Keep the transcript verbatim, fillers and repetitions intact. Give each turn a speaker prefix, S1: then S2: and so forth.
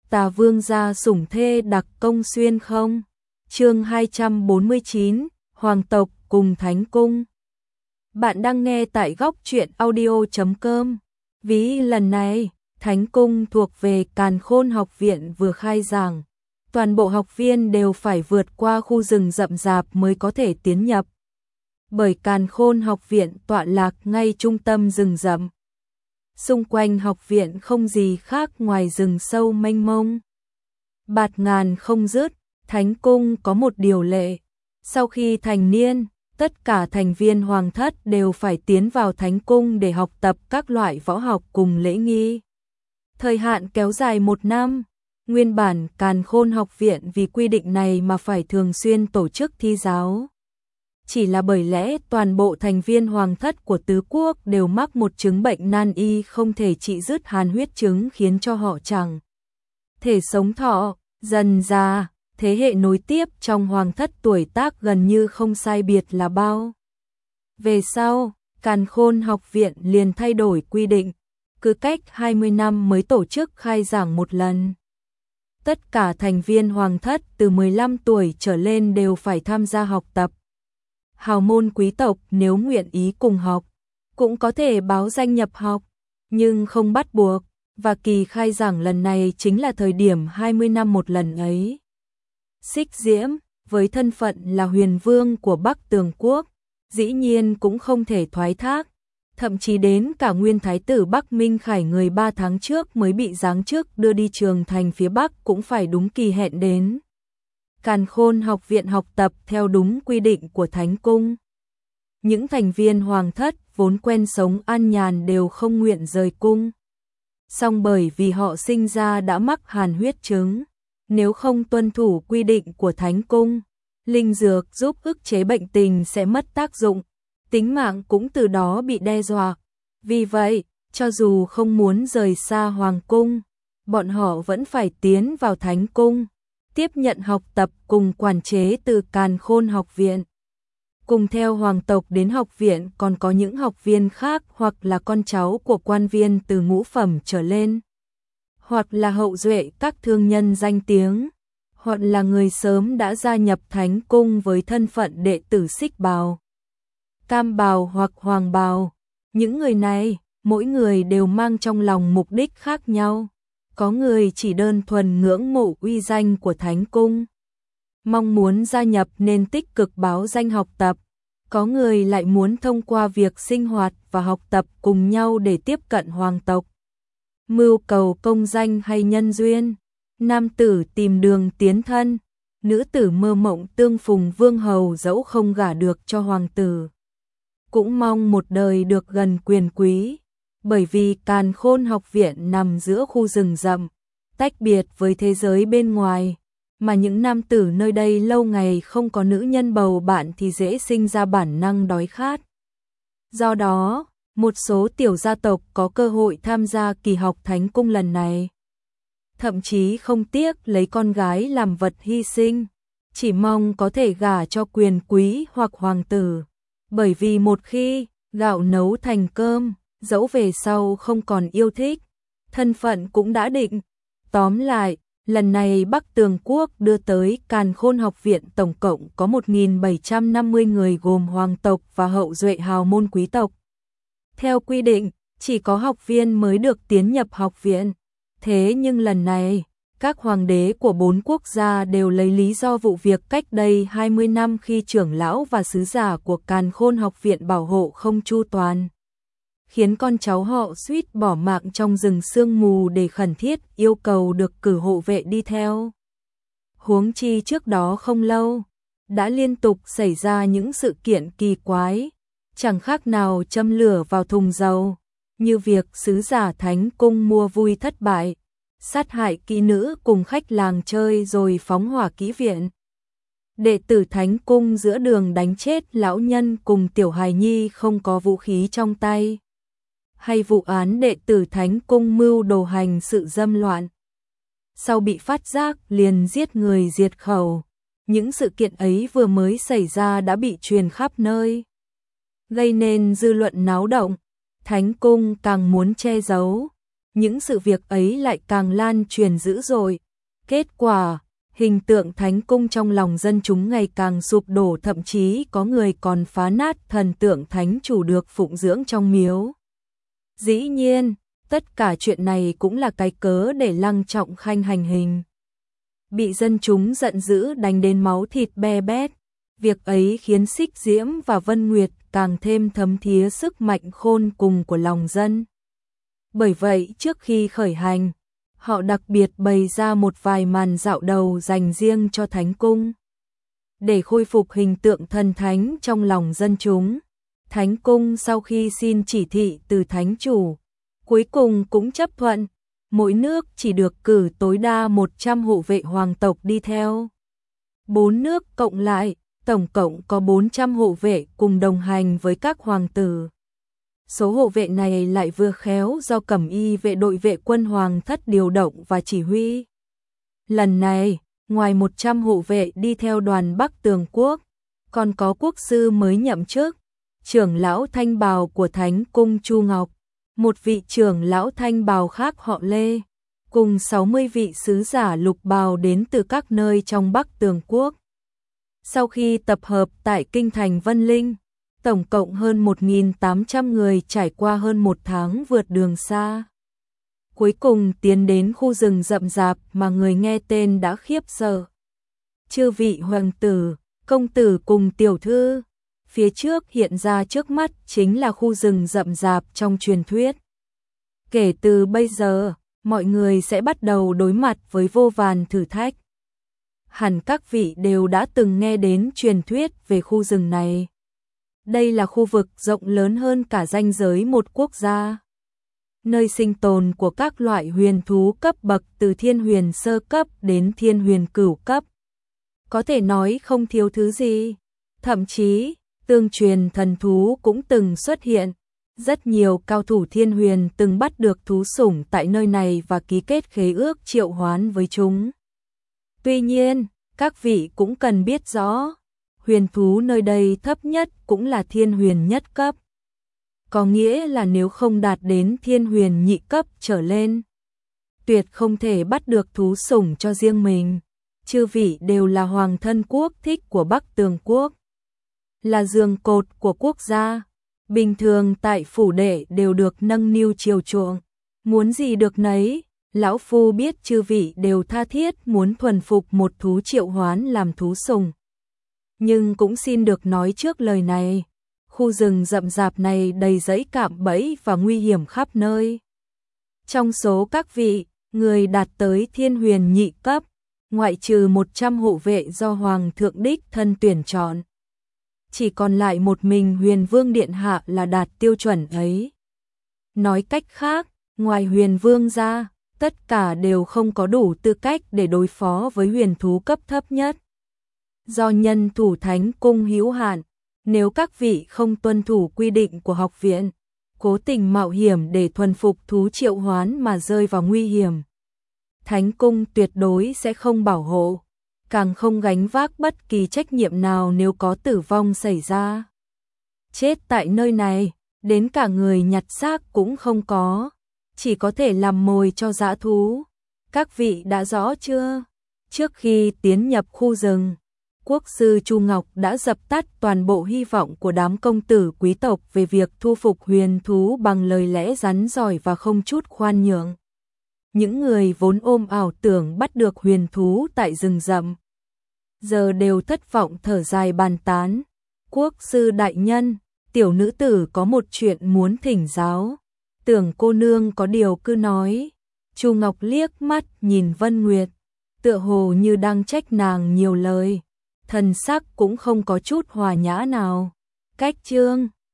S1: Tà Vương gia sủng thê đặc công xuyên không? Chương hai trăm bốn mươi chín, Hoàng tộc cùng Thánh cung. Bạn đang nghe tại góc truyện audio chấm com. Ví lần này, Thánh cung thuộc về Càn Khôn học viện vừa khai giảng. Toàn bộ học viên đều phải vượt qua khu rừng rậm rạp mới có thể tiến nhập. Bởi Càn Khôn học viện tọa lạc ngay trung tâm rừng rậm. Xung quanh học viện không gì khác ngoài rừng sâu mênh mông. Bạt ngàn không dứt, Thánh cung có một điều lệ. Sau khi thành niên, tất cả thành viên hoàng thất đều phải tiến vào Thánh cung để học tập các loại võ học cùng lễ nghi. Thời hạn kéo dài một năm. Nguyên bản Càn Khôn học viện vì quy định này mà phải thường xuyên tổ chức thi giáo. Chỉ là bởi lẽ toàn bộ thành viên hoàng thất của tứ quốc đều mắc một chứng bệnh nan y không thể trị dứt hàn huyết chứng khiến cho họ chẳng thể sống thọ, dần già, thế hệ nối tiếp trong hoàng thất tuổi tác gần như không sai biệt là bao. Về sau, Càn Khôn học viện liền thay đổi quy định, cứ cách hai mươi năm mới tổ chức khai giảng một lần. Tất cả thành viên hoàng thất từ mười lăm tuổi trở lên đều phải tham gia học tập. Hào môn quý tộc nếu nguyện ý cùng học, cũng có thể báo danh nhập học, nhưng không bắt buộc, và kỳ khai giảng lần này chính là thời điểm hai mươi năm một lần ấy. Xích Diễm, với thân phận là huyền vương của Bắc Tường Quốc, dĩ nhiên cũng không thể thoái thác, thậm chí đến cả nguyên thái tử Bắc Minh Khải người ba tháng trước mới bị giáng chức đưa đi trường thành phía Bắc cũng phải đúng kỳ hẹn đến. Càn Khôn học viện học tập theo đúng quy định của Thánh cung. Những thành viên hoàng thất vốn quen sống an nhàn đều không nguyện rời cung. Song bởi vì họ sinh ra đã mắc hàn huyết chứng, nếu không tuân thủ quy định của Thánh cung, linh dược giúp ức chế bệnh tình sẽ mất tác dụng, tính mạng cũng từ đó bị đe dọa. Vì vậy, cho dù không muốn rời xa hoàng cung, bọn họ vẫn phải tiến vào Thánh cung, tiếp nhận học tập cùng quản chế từ Càn Khôn học viện. Cùng theo hoàng tộc đến học viện còn có những học viên khác hoặc là con cháu của quan viên từ ngũ phẩm trở lên, hoặc là hậu duệ các thương nhân danh tiếng, hoặc là người sớm đã gia nhập Thánh cung với thân phận đệ tử xích bào, cam bào hoặc hoàng bào. Những người này, mỗi người đều mang trong lòng mục đích khác nhau. Có người chỉ đơn thuần ngưỡng mộ uy danh của Thánh cung, mong muốn gia nhập nên tích cực báo danh học tập. Có người lại muốn thông qua việc sinh hoạt và học tập cùng nhau để tiếp cận hoàng tộc, mưu cầu công danh hay nhân duyên. Nam tử tìm đường tiến thân, nữ tử mơ mộng tương phùng vương hầu dẫu không gả được cho hoàng tử, cũng mong một đời được gần quyền quý. Bởi vì Càn Khôn học viện nằm giữa khu rừng rậm, tách biệt với thế giới bên ngoài, mà những nam tử nơi đây lâu ngày không có nữ nhân bầu bạn thì dễ sinh ra bản năng đói khát. Do đó, một số tiểu gia tộc có cơ hội tham gia kỳ học Thánh cung lần này. Thậm chí không tiếc lấy con gái làm vật hy sinh, chỉ mong có thể gả cho quyền quý hoặc hoàng tử. Bởi vì một khi gạo nấu thành cơm, dẫu về sau không còn yêu thích, thân phận cũng đã định. Tóm lại, lần này Bắc Tường Quốc đưa tới Càn Khôn học viện tổng cộng có một nghìn bảy trăm năm mươi người gồm hoàng tộc và hậu duệ hào môn quý tộc. Theo quy định, chỉ có học viên mới được tiến nhập học viện. Thế nhưng lần này, các hoàng đế của bốn quốc gia đều lấy lý do vụ việc cách đây hai mươi năm khi trưởng lão và sứ giả của Càn Khôn học viện bảo hộ không chu toàn, khiến con cháu họ suýt bỏ mạng trong rừng sương mù để khẩn thiết yêu cầu được cử hộ vệ đi theo. Huống chi trước đó không lâu, đã liên tục xảy ra những sự kiện kỳ quái, chẳng khác nào châm lửa vào thùng dầu, như việc sứ giả Thánh cung mua vui thất bại, sát hại kỹ nữ cùng khách làng chơi rồi phóng hỏa kỹ viện. Đệ tử Thánh cung giữa đường đánh chết lão nhân cùng tiểu hài nhi không có vũ khí trong tay. Hay vụ án đệ tử Thánh cung mưu đồ hành sự dâm loạn, sau bị phát giác liền giết người diệt khẩu. Những sự kiện ấy vừa mới xảy ra đã bị truyền khắp nơi, gây nên dư luận náo động. Thánh cung càng muốn che giấu, những sự việc ấy lại càng lan truyền dữ dội. Kết quả, hình tượng thánh cung trong lòng dân chúng ngày càng sụp đổ, thậm chí có người còn phá nát thần tượng thánh chủ được phụng dưỡng trong miếu. Dĩ nhiên, tất cả chuyện này cũng là cái cớ để Lăng Trọng Khanh hành hình. Bị dân chúng giận dữ đánh đến máu thịt be bét. Việc ấy khiến Xích Diễm và Vân Nguyệt càng thêm thấm thía sức mạnh khôn cùng của lòng dân. Bởi vậy trước khi khởi hành, họ đặc biệt bày ra một vài màn dạo đầu dành riêng cho Thánh Cung. Để khôi phục hình tượng thần thánh trong lòng dân chúng, Thánh Cung sau khi xin chỉ thị từ Thánh Chủ, cuối cùng cũng chấp thuận, mỗi nước chỉ được cử tối đa một trăm hộ vệ hoàng tộc đi theo. Bốn nước cộng lại, tổng cộng có bốn trăm hộ vệ cùng đồng hành với các hoàng tử. Số hộ vệ này lại vừa khéo do Cẩm Y vệ đội vệ quân hoàng thất điều động và chỉ huy. Lần này, ngoài một trăm hộ vệ đi theo đoàn Bắc Tường Quốc, còn có quốc sư mới nhậm chức, trưởng lão Thanh Bào của Thánh Cung Chu Ngọc, một vị trưởng lão Thanh Bào khác họ Lê, cùng sáu mươi vị sứ giả lục bào đến từ các nơi trong Bắc Tường Quốc. Sau khi tập hợp tại kinh thành Vân Linh, tổng cộng hơn một nghìn tám trăm người trải qua hơn một tháng vượt đường xa. Cuối cùng tiến đến khu rừng rậm rạp mà người nghe tên đã khiếp sợ. Chư vị hoàng tử, công tử cùng tiểu thư, phía trước hiện ra trước mắt chính là khu rừng rậm rạp trong truyền thuyết. Kể từ bây giờ, mọi người sẽ bắt đầu đối mặt với vô vàn thử thách. Hẳn các vị đều đã từng nghe đến truyền thuyết về khu rừng này. Đây là khu vực rộng lớn hơn cả ranh giới một quốc gia, nơi sinh tồn của các loại huyền thú cấp bậc từ thiên huyền sơ cấp đến thiên huyền cửu cấp. Có thể nói không thiếu thứ gì, thậm chí tương truyền thần thú cũng từng xuất hiện. Rất nhiều cao thủ thiên huyền từng bắt được thú sủng tại nơi này và ký kết khế ước triệu hoán với chúng. Tuy nhiên, các vị cũng cần biết rõ, huyền thú nơi đây thấp nhất cũng là thiên huyền nhất cấp. Có nghĩa là nếu không đạt đến thiên huyền nhị cấp trở lên, tuyệt không thể bắt được thú sủng cho riêng mình. Chư vị đều là hoàng thân quốc thích của Bắc Tường Quốc, là giường cột của quốc gia. Bình thường tại phủ đệ đều được nâng niu chiều chuộng, muốn gì được nấy. Lão phu biết chư vị đều tha thiết muốn thuần phục một thú triệu hoán làm thú sủng. Nhưng cũng xin được nói trước lời này, khu rừng rậm rạp này đầy rẫy cạm bẫy và nguy hiểm khắp nơi. Trong số các vị, người đạt tới thiên huyền nhị cấp, ngoại trừ một trăm hộ vệ do Hoàng thượng đích thân tuyển chọn, chỉ còn lại một mình Huyền Vương Điện Hạ là đạt tiêu chuẩn ấy. Nói cách khác, ngoài Huyền Vương ra, tất cả đều không có đủ tư cách để đối phó với huyền thú cấp thấp nhất. Do nhân thủ Thánh Cung hữu hạn, nếu các vị không tuân thủ quy định của học viện, cố tình mạo hiểm để thuần phục thú triệu hoán mà rơi vào nguy hiểm, Thánh Cung tuyệt đối sẽ không bảo hộ, càng không gánh vác bất kỳ trách nhiệm nào nếu có tử vong xảy ra. Chết tại nơi này, đến cả người nhặt xác cũng không có, chỉ có thể làm mồi cho dã thú. Các vị đã rõ chưa? Trước khi tiến nhập khu rừng, quốc sư Chu Ngọc đã dập tắt toàn bộ hy vọng của đám công tử quý tộc về việc thu phục huyền thú bằng lời lẽ rắn giỏi và không chút khoan nhượng. Những người vốn ôm ảo tưởng bắt được huyền thú tại rừng rậm, giờ đều thất vọng thở dài bàn tán. Quốc sư đại nhân, tiểu nữ tử có một chuyện muốn thỉnh giáo. Tưởng cô nương có điều cứ nói. Chu Ngọc liếc mắt nhìn Vân Nguyệt, tựa hồ như đang trách nàng nhiều lời, thần sắc cũng không có chút hòa nhã nào. Cách chương